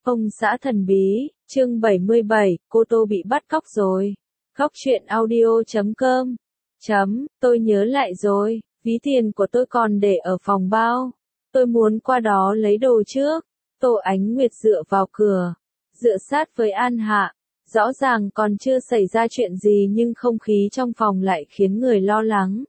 Ông xã thần bí, chương 77, cô Tô bị bắt cóc rồi. Góc truyện audio.com. Tôi nhớ lại rồi, ví tiền của tôi còn để ở phòng bao. Tôi muốn qua đó lấy đồ trước. Tô Ánh Nguyệt dựa vào cửa, dựa sát với An Hạ. Rõ ràng còn chưa xảy ra chuyện gì nhưng không khí trong phòng lại khiến người lo lắng.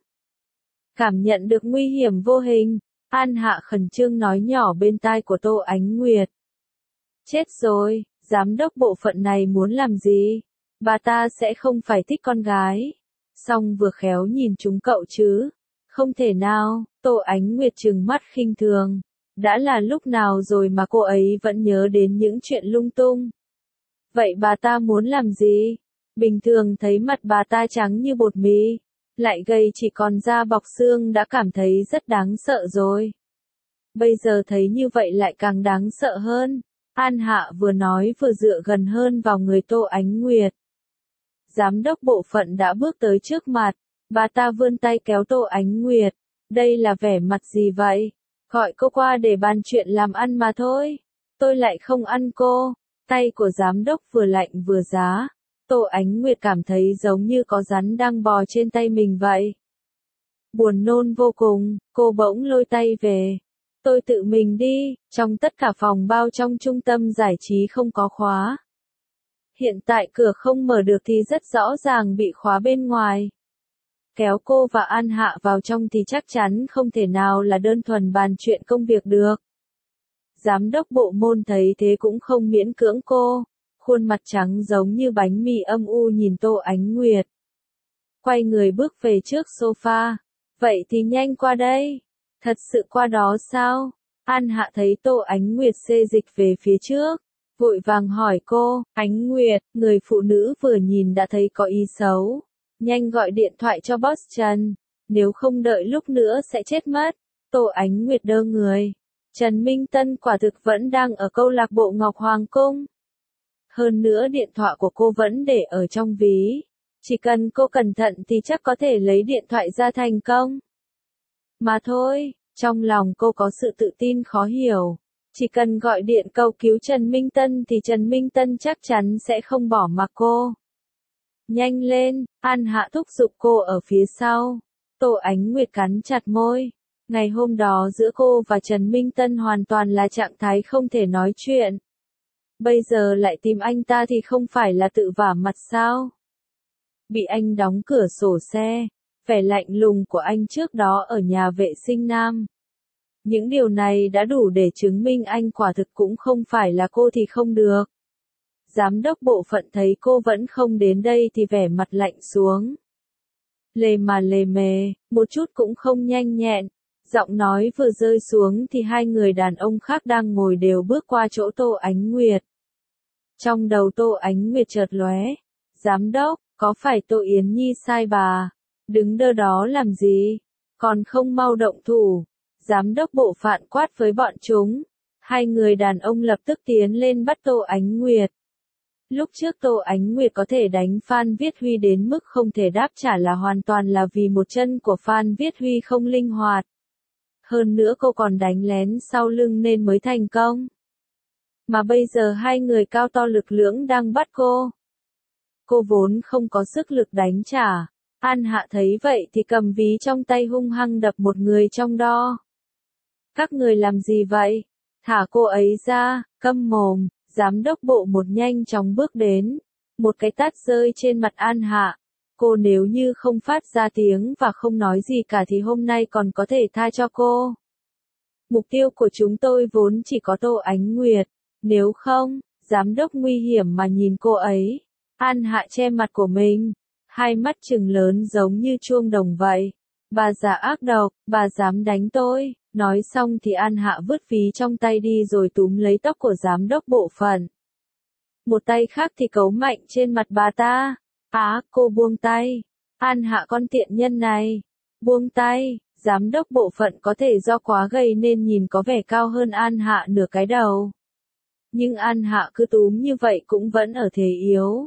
Cảm nhận được nguy hiểm vô hình, An Hạ khẩn trương nói nhỏ bên tai của Tô Ánh Nguyệt. Chết rồi, giám đốc bộ phận này muốn làm gì? Bà ta sẽ không phải thích con gái. Song vừa khéo nhìn chúng cậu chứ. Không thể nào, Tô Ánh Nguyệt trừng mắt khinh thường. Đã là lúc nào rồi mà cô ấy vẫn nhớ đến những chuyện lung tung. Vậy bà ta muốn làm gì? Bình thường thấy mặt bà ta trắng như bột mì, lại gầy chỉ còn da bọc xương đã cảm thấy rất đáng sợ rồi. Bây giờ thấy như vậy lại càng đáng sợ hơn. An Hạ vừa nói vừa dựa gần hơn vào người Tô Ánh Nguyệt. Giám đốc bộ phận đã bước tới trước mặt, bà ta vươn tay kéo Tô Ánh Nguyệt. Đây là vẻ mặt gì vậy? Gọi cô qua để bàn chuyện làm ăn mà thôi. Tôi lại không ăn cô. Tay của giám đốc vừa lạnh vừa giá. Tô Ánh Nguyệt cảm thấy giống như có rắn đang bò trên tay mình vậy. Buồn nôn vô cùng, cô bỗng lôi tay về. Tôi tự mình đi, trong tất cả phòng bao trong trung tâm giải trí không có khóa. Hiện tại cửa không mở được thì rất rõ ràng bị khóa bên ngoài. Kéo cô và An Hạ vào trong thì chắc chắn không thể nào là đơn thuần bàn chuyện công việc được. Giám đốc bộ môn thấy thế cũng không miễn cưỡng cô, khuôn mặt trắng giống như bánh mì âm u nhìn Tô Ánh Nguyệt. Quay người bước về trước sofa. Vậy thì nhanh qua đây. Thật sự qua đó sao? An Hạ thấy Tô Ánh Nguyệt xê dịch về phía trước, vội vàng hỏi cô. Ánh Nguyệt, người phụ nữ vừa nhìn đã thấy có ý xấu. Nhanh gọi điện thoại cho boss Trần, nếu không đợi lúc nữa sẽ chết mất. Tô Ánh Nguyệt đơ người. Trần Minh Tân quả thực vẫn đang ở câu lạc bộ Ngọc Hoàng Cung. Hơn nữa điện thoại của cô vẫn để ở trong ví. Chỉ cần cô cẩn thận thì chắc có thể lấy điện thoại ra thành công. Mà thôi, trong lòng cô có sự tự tin khó hiểu. Chỉ cần gọi điện cầu cứu Trần Minh Tân thì Trần Minh Tân chắc chắn sẽ không bỏ mặc cô. Nhanh lên, An Hạ thúc giục cô ở phía sau. Tô Ánh Nguyệt cắn chặt môi. Ngày hôm đó giữa cô và Trần Minh Tân hoàn toàn là trạng thái không thể nói chuyện. Bây giờ lại tìm anh ta thì không phải là tự vả mặt sao? Bị anh đóng cửa sổ xe. Vẻ lạnh lùng của anh trước đó ở nhà vệ sinh nam. Những điều này đã đủ để chứng minh anh quả thực cũng không phải là cô thì không được. Giám đốc bộ phận thấy cô vẫn không đến đây thì vẻ mặt lạnh xuống. Lề mà lề mề, một chút cũng không nhanh nhẹn. Giọng nói vừa rơi xuống thì hai người đàn ông khác đang ngồi đều bước qua chỗ Tô Ánh Nguyệt. Trong đầu Tô Ánh Nguyệt chợt lóe. Giám đốc, có phải Tô Yến Nhi sai bà? Đứng đơ đó làm gì? Còn không mau động thủ. Giám đốc bộ phận quát với bọn chúng. Hai người đàn ông lập tức tiến lên bắt Tô Ánh Nguyệt. Lúc trước Tô Ánh Nguyệt có thể đánh Phan Viết Huy đến mức không thể đáp trả là hoàn toàn là vì một chân của Phan Viết Huy không linh hoạt. Hơn nữa cô còn đánh lén sau lưng nên mới thành công. Mà bây giờ hai người cao to lực lưỡng đang bắt cô. Cô vốn không có sức lực đánh trả. An Hạ thấy vậy thì cầm ví trong tay hung hăng đập một người trong đó. Các người làm gì vậy? Thả cô ấy ra, câm mồm. Giám đốc bộ một nhanh chóng bước đến. Một cái tát rơi trên mặt An Hạ. Cô nếu như không phát ra tiếng và không nói gì cả thì hôm nay còn có thể tha cho cô. Mục tiêu của chúng tôi vốn chỉ có Tô Ánh Nguyệt. Nếu không, giám đốc nguy hiểm mà nhìn cô ấy. An Hạ che mặt của mình. Hai mắt trừng lớn giống như chuông đồng vậy. Bà già ác độc, bà dám đánh tôi. Nói xong thì An Hạ vứt ví trong tay đi rồi túm lấy tóc của giám đốc bộ phận. Một tay khác thì cấu mạnh trên mặt bà ta. Cô buông tay. An Hạ con tiện nhân này. Buông tay. Giám đốc bộ phận có thể do quá gầy nên nhìn có vẻ cao hơn An Hạ nửa cái đầu. Nhưng An Hạ cứ túm như vậy cũng vẫn ở thế yếu.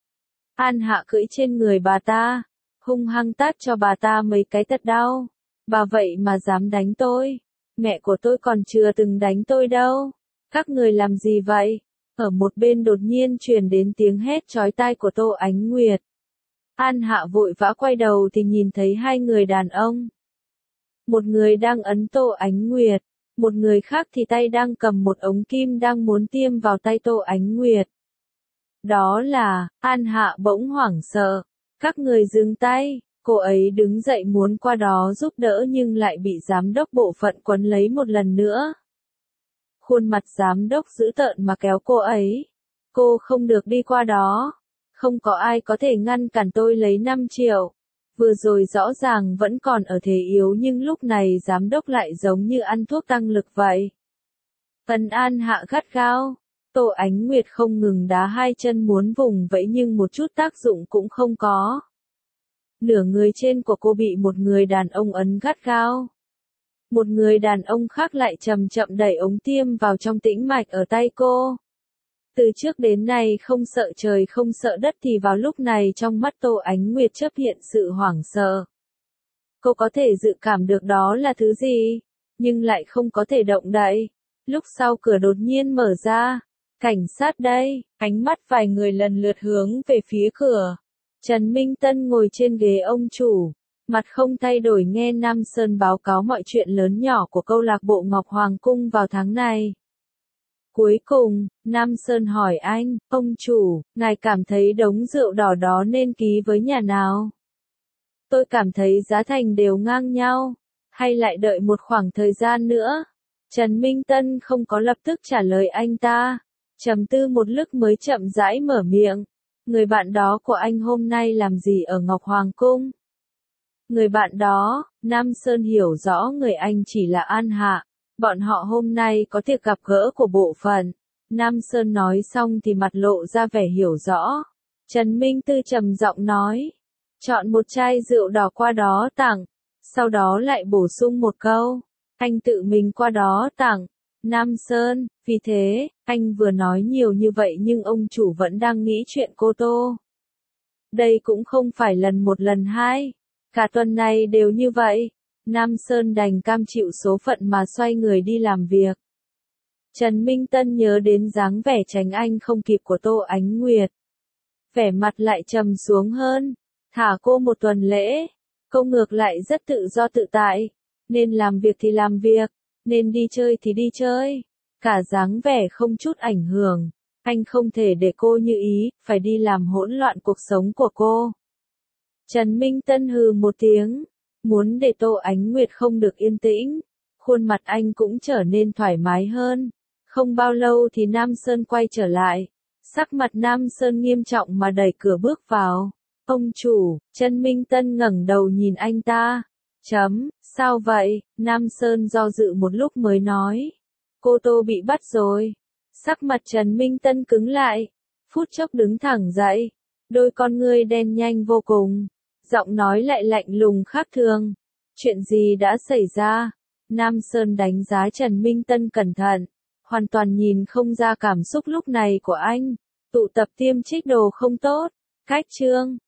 An Hạ cưỡi trên người bà ta, hung hăng tát cho bà ta mấy cái thật đau. Bà vậy mà dám đánh tôi. Mẹ của tôi còn chưa từng đánh tôi đâu. Các người làm gì vậy? Ở một bên đột nhiên truyền đến tiếng hét chói tai của Tô Ánh Nguyệt. An Hạ vội vã quay đầu thì nhìn thấy hai người đàn ông. Một người đang ấn Tô Ánh Nguyệt, một người khác thì tay đang cầm một ống kim đang muốn tiêm vào tay Tô Ánh Nguyệt. Đó là, An Hạ bỗng hoảng sợ. Các người dừng tay, cô ấy đứng dậy muốn qua đó giúp đỡ nhưng lại bị giám đốc bộ phận quấn lấy một lần nữa. Khuôn mặt giám đốc dữ tợn mà kéo cô ấy. Cô không được đi qua đó. Không có ai có thể ngăn cản tôi lấy 5 triệu. Vừa rồi rõ ràng vẫn còn ở thế yếu nhưng lúc này giám đốc lại giống như ăn thuốc tăng lực vậy. An Hạ gắt gao. Tô Ánh Nguyệt không ngừng đá hai chân muốn vùng vẫy nhưng một chút tác dụng cũng không có. Nửa người trên của cô bị một người đàn ông ấn gắt gao. Một người đàn ông khác lại chậm chậm đẩy ống tiêm vào trong tĩnh mạch ở tay cô. Từ trước đến nay không sợ trời không sợ đất thì vào lúc này trong mắt Tô Ánh Nguyệt chớp hiện sự hoảng sợ. Cô có thể dự cảm được đó là thứ gì, nhưng lại không có thể động đậy. Lúc sau cửa đột nhiên mở ra. Cảnh sát đây, ánh mắt vài người lần lượt hướng về phía cửa. Trần Minh Tân ngồi trên ghế ông chủ, mặt không thay đổi nghe Nam Sơn báo cáo mọi chuyện lớn nhỏ của câu lạc bộ Ngọc Hoàng Cung vào tháng này. Cuối cùng, Nam Sơn hỏi anh, ông chủ, ngài cảm thấy đống rượu đỏ đó nên ký với nhà nào? Tôi cảm thấy giá thành đều ngang nhau, hay lại đợi một khoảng thời gian nữa? Trần Minh Tân không có lập tức trả lời anh ta. Trầm tư một lúc mới chậm rãi mở miệng. Người bạn đó của anh hôm nay làm gì ở Ngọc Hoàng Cung? Người bạn đó, Nam Sơn hiểu rõ người anh chỉ là An Hạ. Bọn họ hôm nay có tiệc gặp gỡ của bộ phận. Nam Sơn nói xong thì mặt lộ ra vẻ hiểu rõ. Trần Minh Tư trầm giọng nói. Chọn một chai rượu đỏ qua đó tặng. Sau đó lại bổ sung một câu. Anh tự mình qua đó tặng. Nam Sơn, vì thế, anh vừa nói nhiều như vậy nhưng ông chủ vẫn đang nghĩ chuyện cô Tô. Đây cũng không phải lần một lần hai. Cả tuần này đều như vậy. Nam Sơn đành cam chịu số phận mà xoay người đi làm việc. Trần Minh Tân nhớ đến dáng vẻ tránh anh không kịp của Tô Ánh Nguyệt. Vẻ mặt lại trầm xuống hơn. Thả cô một tuần lễ. Cô ngược lại rất tự do tự tại. Nên làm việc thì làm việc. Nên đi chơi thì đi chơi. Cả dáng vẻ không chút ảnh hưởng. Anh không thể để cô như ý, phải đi làm hỗn loạn cuộc sống của cô. Trần Minh Tân hừ một tiếng. Muốn để Tô Ánh Nguyệt không được yên tĩnh. Khuôn mặt anh cũng trở nên thoải mái hơn. Không bao lâu thì Nam Sơn quay trở lại. Sắc mặt Nam Sơn nghiêm trọng mà đẩy cửa bước vào. Ông chủ, Trần Minh Tân ngẩng đầu nhìn anh ta. Sao vậy? Nam Sơn do dự một lúc mới nói. Cô Tô bị bắt rồi. Sắc mặt Trần Minh Tân cứng lại. Phút chốc đứng thẳng dậy. Đôi con ngươi đen nhanh vô cùng. Giọng nói lại lạnh lùng khác thường. Chuyện gì đã xảy ra? Nam Sơn đánh giá Trần Minh Tân cẩn thận. Hoàn toàn nhìn không ra cảm xúc lúc này của anh. Tụ tập tiêm trích đồ không tốt. Cách chương.